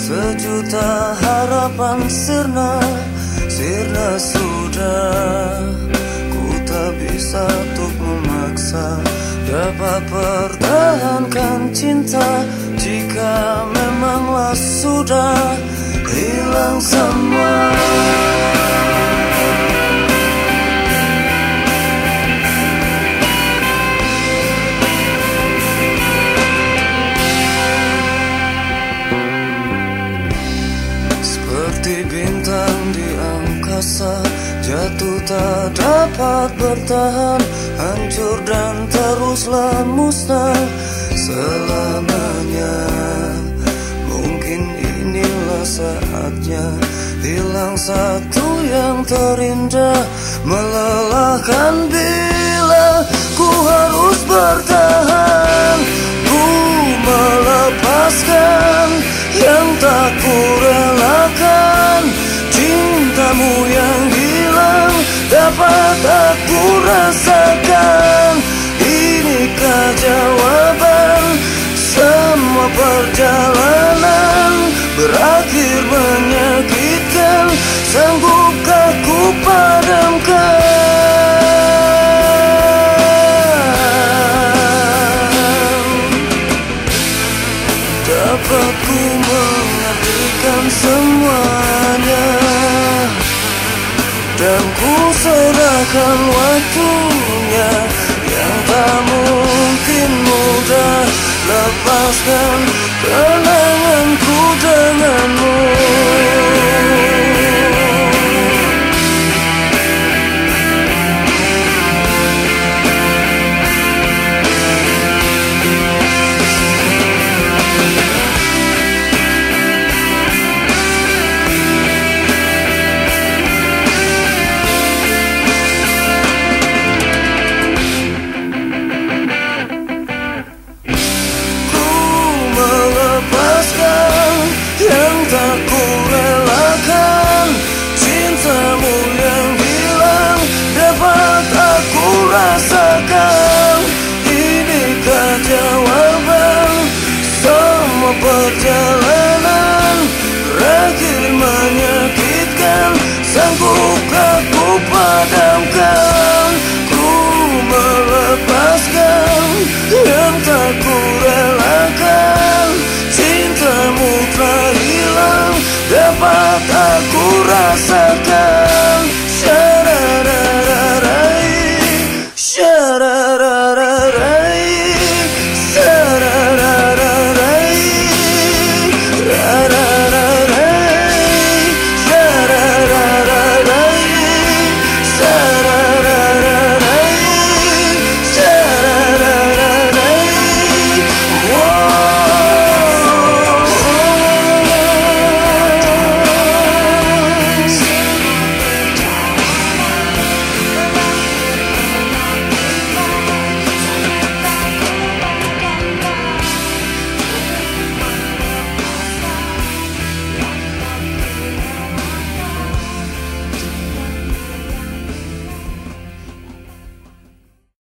Sejuta harapan sirna sudah. Ku tak bisa untuk memaksa dapat pertahankan cinta jika memanglah sudah hilang semua. Seperti bintang di angkasa, jatuh tak dapat bertahan, hancur dan teruslah musnah selamanya. Mungkin inilah saatnya, hilang satu yang terindah, melelahkan bila ku harus bertahan. Ku melepaskan yang tak ku relakan, cintamu yang hilang dapat aku rasakan. Inikah jawaban semua perjalanan berakhir menyakitkan, sanggupkah ku padamkan? Dapat ku mengartikan semuanya, dan ku serahkan waktunya yang tak mungkin mudah. Lepaskan kenangan